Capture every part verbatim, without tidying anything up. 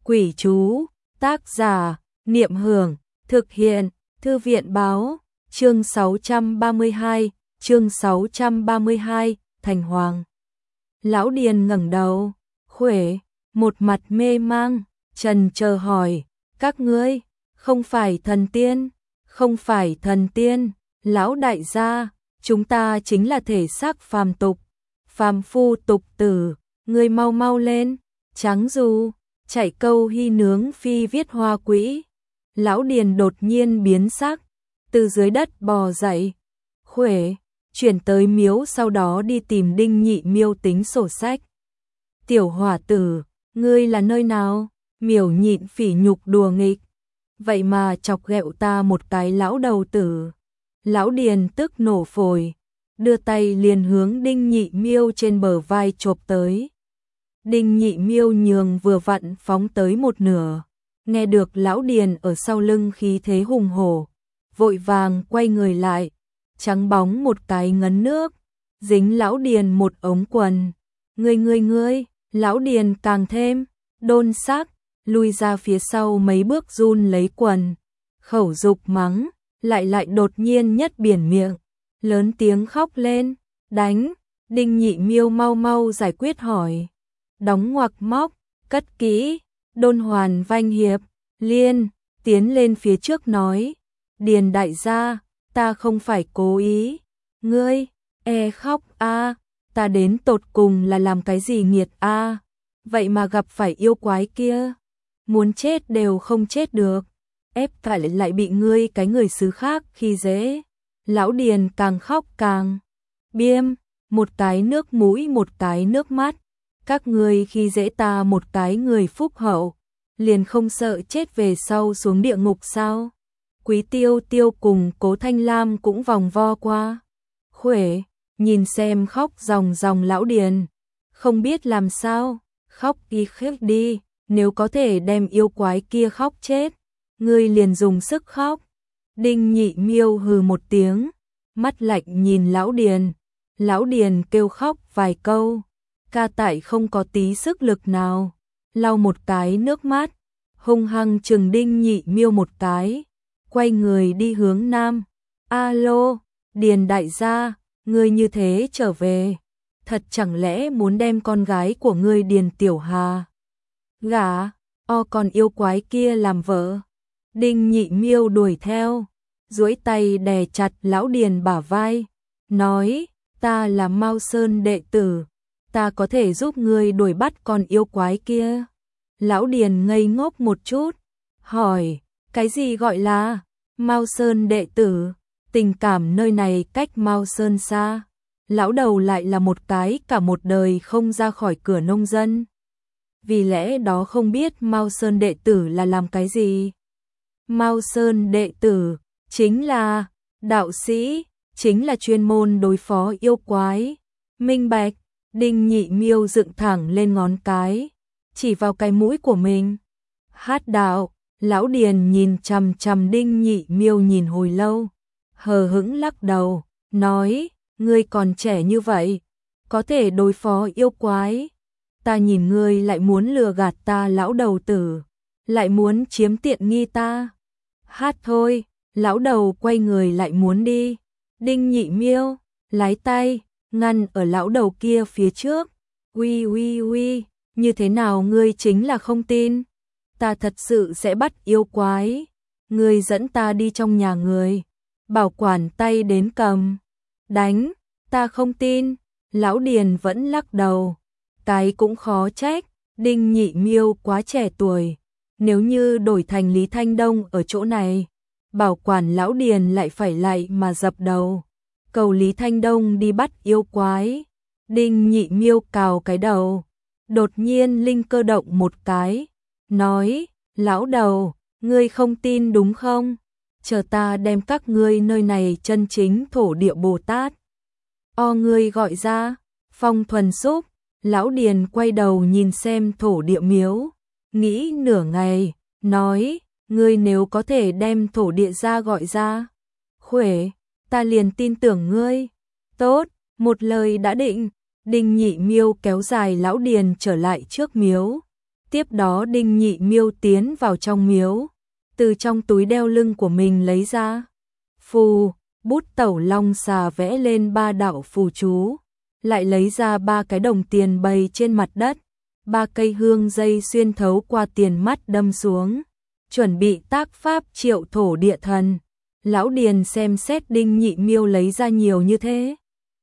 Quỷ chú, tác giả, Niệm Hưởng, thực hiện, Thư viện Báo, chương sáu trăm ba mươi hai, chương sáu trăm ba mươi hai, Thành Hoàng. Lão Điền ngẩng đầu, khuể, một mặt mê mang, trần chờ hỏi, các ngươi, không phải thần tiên, không phải thần tiên, lão đại gia, chúng ta chính là thể xác phàm tục, phàm phu tục tử, ngươi mau mau lên, trắng du, chạy câu hy nướng phi viết hoa quỹ. Lão Điền đột nhiên biến sắc, từ dưới đất bò dậy, khuể, chuyển tới miếu sau đó đi tìm Đinh Nhị Miêu tính sổ sách. Tiểu hỏa tử, ngươi là nơi nào? Miểu nhịn phỉ nhục đùa nghịch, vậy mà chọc ghẹo ta một cái lão đầu tử. Lão Điền tức nổ phổi, đưa tay liền hướng Đinh Nhị Miêu trên bờ vai chộp tới. Đinh Nhị Miêu nhường vừa vặn phóng tới một nửa, nghe được lão Điền ở sau lưng khí thế hùng hổ, vội vàng quay người lại, trắng bóng một cái ngấn nước, dính lão Điền một ống quần. Ngươi ngươi ngươi, lão Điền càng thêm đôn xác, lui ra phía sau mấy bước run lấy quần, khẩu dục mắng, lại lại đột nhiên nhất biển miệng, lớn tiếng khóc lên, đánh. Đinh Nhị Miêu mau mau giải quyết hỏi, đóng ngoặc móc, cất kỹ. Đôn Hoàn Vanh Hiệp Liên tiến lên phía trước nói, Điền đại gia, ta không phải cố ý, ngươi e khóc a, ta đến tột cùng là làm cái gì nghiệt a, vậy mà gặp phải yêu quái kia, muốn chết đều không chết được, ép phải lại bị ngươi cái người xứ khác khi dễ. Lão Điền càng khóc càng biêm, một cái nước mũi một cái nước mắt, các ngươi khi dễ ta một cái người phúc hậu, liền không sợ chết về sau xuống địa ngục sao? Quý Tiêu Tiêu cùng Cố Thanh Lam cũng vòng vo qua. Khuể, nhìn xem khóc ròng ròng lão Điền, không biết làm sao, khóc đi khóc đi, nếu có thể đem yêu quái kia khóc chết, ngươi liền dùng sức khóc. Đinh Nhị Miêu hừ một tiếng, mắt lạnh nhìn lão Điền, lão Điền kêu khóc vài câu, ca tại không có tí sức lực nào, lau một cái nước mắt, hung hăng trừng Đinh Nhị Miêu một cái, quay người đi hướng nam. Alo, Điền đại gia, ngươi như thế trở về, thật chẳng lẽ muốn đem con gái của ngươi Điền Tiểu Hà gả o còn yêu quái kia làm vợ? Đinh Nhị Miêu đuổi theo, duỗi tay đè chặt lão Điền bả vai, nói, ta là Mao Sơn đệ tử, ta có thể giúp ngươi đuổi bắt con yêu quái kia. Lão Điền ngây ngốc một chút, hỏi, cái gì gọi là Mao Sơn đệ tử? Tình cảm nơi này cách Mao Sơn xa. Lão đầu lại là một cái cả một đời không ra khỏi cửa nông dân, vì lẽ đó không biết Mao Sơn đệ tử là làm cái gì. Mao Sơn đệ tử chính là đạo sĩ, chính là chuyên môn đối phó yêu quái. Minh bạch. Đinh Nhị Miêu dựng thẳng lên ngón cái, chỉ vào cái mũi của mình. Hát đạo. Lão Điền nhìn chằm chằm Đinh Nhị Miêu nhìn hồi lâu, hờ hững lắc đầu, nói, ngươi còn trẻ như vậy, có thể đối phó yêu quái, ta nhìn ngươi lại muốn lừa gạt ta lão đầu tử, lại muốn chiếm tiện nghi ta. Hát thôi. Lão đầu quay người lại muốn đi. Đinh Nhị Miêu lái tay ngăn ở lão đầu kia phía trước. Uy uy uy, như thế nào ngươi chính là không tin? Ta thật sự sẽ bắt yêu quái. Ngươi dẫn ta đi trong nhà người, bảo quản tay đến cầm. Đánh, ta không tin. Lão Điền vẫn lắc đầu. Cái cũng khó trách, Đinh Nhị Miêu quá trẻ tuổi. Nếu như đổi thành Lý Thanh Đông ở chỗ này, bảo quản lão Điền lại phải lại mà dập đầu, cầu Lý Thanh Đông đi bắt yêu quái. Đinh Nhị Miêu cào cái đầu, đột nhiên linh cơ động một cái, nói, lão đầu, ngươi không tin đúng không? Chờ ta đem các ngươi nơi này chân chính thổ địa Bồ Tát o ngươi gọi ra. Phong Thuần Súp. Lão Điền quay đầu nhìn xem thổ địa miếu, nghĩ nửa ngày, nói, ngươi nếu có thể đem thổ địa ra gọi ra, khuể, ta liền tin tưởng ngươi. Tốt, một lời đã định. Đinh Nhị Miêu kéo dài lão Điền trở lại trước miếu, Tiếp đó Đinh Nhị Miêu tiến vào trong miếu, từ trong túi đeo lưng của mình lấy ra phù, bút tẩu long xà vẽ lên ba đạo phù chú, lại lấy ra ba cái đồng tiền bày trên mặt đất, ba cây hương dây xuyên thấu qua tiền mắt đâm xuống, chuẩn bị tác pháp triệu thổ địa thần. Lão Điền xem xét Đinh Nhị Miêu lấy ra nhiều như thế.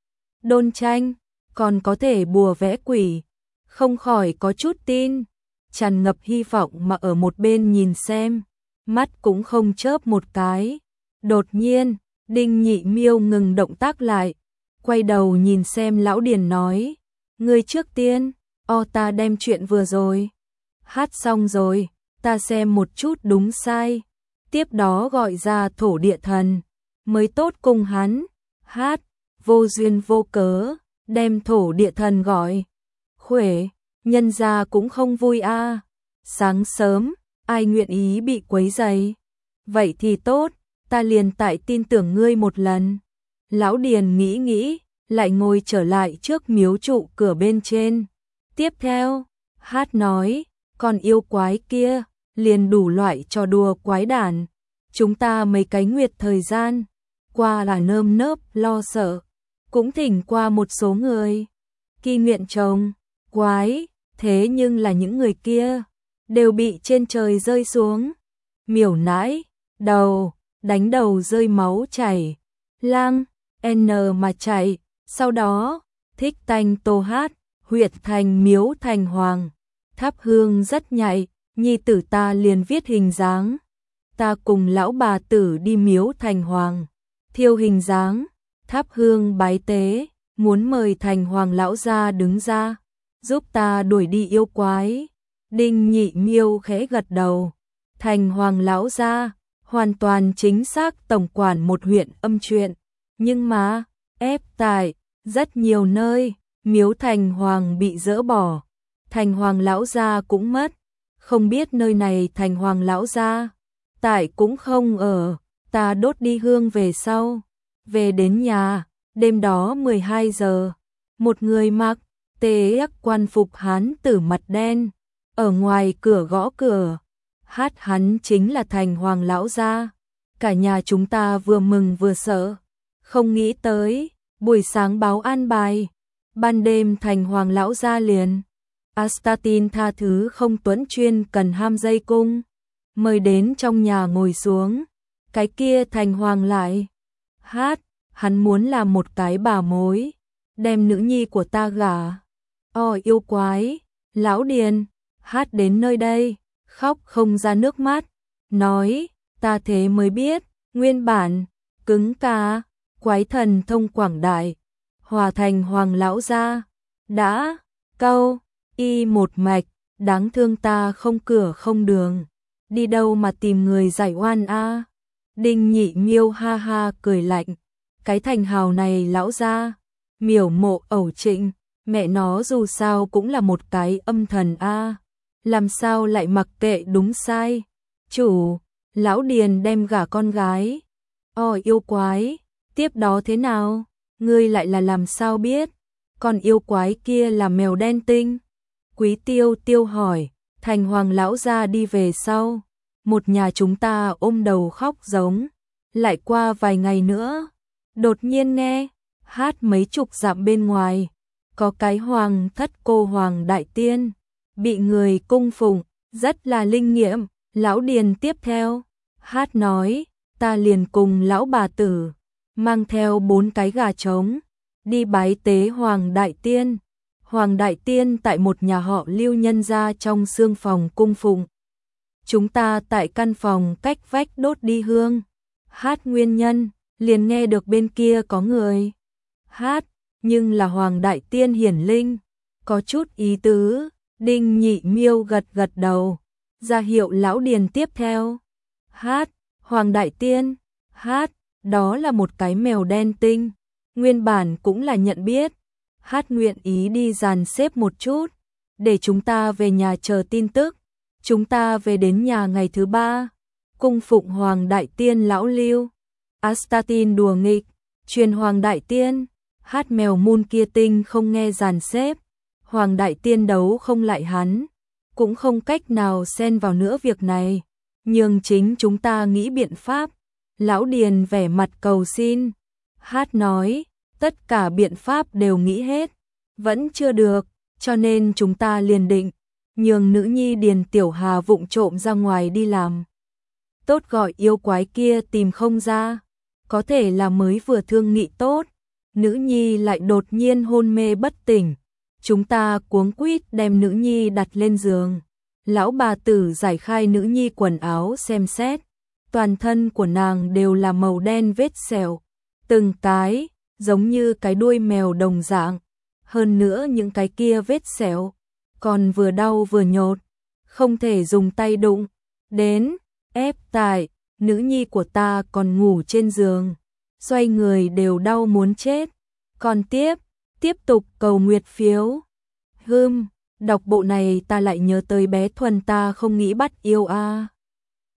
Đôn tranh, còn có thể bùa vẽ quỷ, không khỏi có chút tin, tràn ngập hy vọng mà ở một bên nhìn xem, mắt cũng không chớp một cái. Đột nhiên, Đinh Nhị Miêu ngừng động tác lại, quay đầu nhìn xem Lão Điền nói, ngươi trước tiên, o ta đem chuyện vừa rồi hát xong rồi, ta xem một chút đúng sai, tiếp đó gọi ra thổ địa thần, mới tốt cùng hắn hát, vô duyên vô cớ, đem thổ địa thần gọi. Khuể, nhân gia cũng không vui a. À. Sáng sớm, ai nguyện ý bị quấy rầy? Vậy thì tốt, ta liền tại tin tưởng ngươi một lần. Lão Điền nghĩ nghĩ, lại ngồi trở lại trước miếu trụ cửa bên trên. Tiếp theo, hát nói, còn yêu quái kia, liền đủ loại trò đùa quái đản. Chúng ta mấy cái nguyệt thời gian, qua là nơm nớp lo sợ, cũng thỉnh qua một số người. Kỳ nguyện chồng, quái, thế nhưng là những người kia, đều bị trên trời rơi xuống. Miểu nãi, đầu, đánh đầu rơi máu chảy, lang, n mà chạy, sau đó, thích tanh tô hát, huyệt thành miếu thành hoàng, thắp hương rất nhạy, nhi tử ta liền viết hình dáng. Ta cùng lão bà tử đi miếu thành hoàng, thiêu hình dáng, thắp hương bái tế, muốn mời thành hoàng lão gia đứng ra, giúp ta đuổi đi yêu quái. Đinh Nhị Miêu khẽ gật đầu, thành hoàng lão gia, hoàn toàn chính xác tổng quản một huyện âm truyện, nhưng mà, ép tại, rất nhiều nơi, miếu thành hoàng bị dỡ bỏ, thành hoàng lão gia cũng mất, không biết nơi này thành hoàng lão gia, tại cũng không ở, ta đốt đi hương về sau, về đến nhà, đêm đó mười hai giờ, một người mặc tê ác quan phục hán tử mặt đen, ở ngoài cửa gõ cửa, hát hắn chính là thành hoàng lão gia. Cả nhà chúng ta vừa mừng vừa sợ, không nghĩ tới, buổi sáng báo an bài, ban đêm thành hoàng lão gia liền. Astatin tha thứ không tuấn chuyên cần ham dây cung, mời đến trong nhà ngồi xuống, cái kia thành hoàng lại hát, hắn muốn làm một cái bà mối, đem nữ nhi của ta gả. O yêu quái, Lão Điền, hát đến nơi đây, khóc không ra nước mắt, nói, ta thế mới biết, nguyên bản, cứng ca, quái thần thông quảng đại, hòa thành hoàng lão gia, đã, câu, y một mạch, đáng thương ta không cửa không đường, đi đâu mà tìm người giải oan a. Đinh Nhị Miêu ha ha cười lạnh, cái thành hào này lão gia, miểu mộ ẩu trịnh, mẹ nó dù sao cũng là một cái âm thần a, làm sao lại mặc kệ đúng sai. Chủ, Lão Điền đem gả con gái. O yêu quái, tiếp đó thế nào? Ngươi lại là làm sao biết? Con yêu quái kia là mèo đen tinh. Quý Tiêu Tiêu hỏi, thành hoàng lão gia đi về sau, một nhà chúng ta ôm đầu khóc giống. Lại qua vài ngày nữa, đột nhiên nghe, hát mấy chục dặm bên ngoài, có cái hoàng thất cô hoàng đại tiên, bị người cung phụng, rất là linh nghiệm. Lão Điền tiếp theo, hát nói, ta liền cùng lão bà tử, mang theo bốn cái gà trống, đi bái tế hoàng đại tiên. Hoàng đại tiên tại một nhà họ Lưu nhân gia trong xương phòng cung phụng. Chúng ta tại căn phòng cách vách đốt đi hương. Hát nguyên nhân, liền nghe được bên kia có người. Hát, nhưng là hoàng đại tiên hiển linh, có chút ý tứ. Đinh Nhị Miêu gật gật đầu, ra hiệu Lão Điền tiếp theo. Hát, hoàng đại tiên, hát, đó là một cái mèo đen tinh, nguyên bản cũng là nhận biết. Hát nguyện ý đi dàn xếp một chút, để chúng ta về nhà chờ tin tức. Chúng ta về đến nhà ngày thứ ba, cung phụng hoàng đại tiên lão Lưu. Astatin đùa nghịch, truyền hoàng đại tiên, hát mèo mun kia tinh không nghe dàn xếp. Hoàng đại tiên đấu không lại hắn, cũng không cách nào xen vào nữa việc này, nhưng chính chúng ta nghĩ biện pháp. Lão Điền vẻ mặt cầu xin. Hát nói, tất cả biện pháp đều nghĩ hết, vẫn chưa được, cho nên chúng ta liền định nhường nữ nhi Điền Tiểu Hà vụng trộm ra ngoài đi làm. Tốt gọi yêu quái kia tìm không ra, có thể là mới vừa thương nghị tốt, nữ nhi lại đột nhiên hôn mê bất tỉnh. Chúng ta cuống quýt đem nữ nhi đặt lên giường. Lão bà tử giải khai nữ nhi quần áo xem xét, toàn thân của nàng đều là màu đen vết sẹo, từng cái giống như cái đuôi mèo đồng dạng. Hơn nữa những cái kia vết sẹo còn vừa đau vừa nhột, không thể dùng tay đụng đến. Ép tại, nữ nhi của ta còn ngủ trên giường, xoay người đều đau muốn chết. Còn tiếp, tiếp tục cầu nguyệt phiếu. Hừm, đọc bộ này ta lại nhớ tới bé Thuần ta không nghĩ bắt yêu a. À.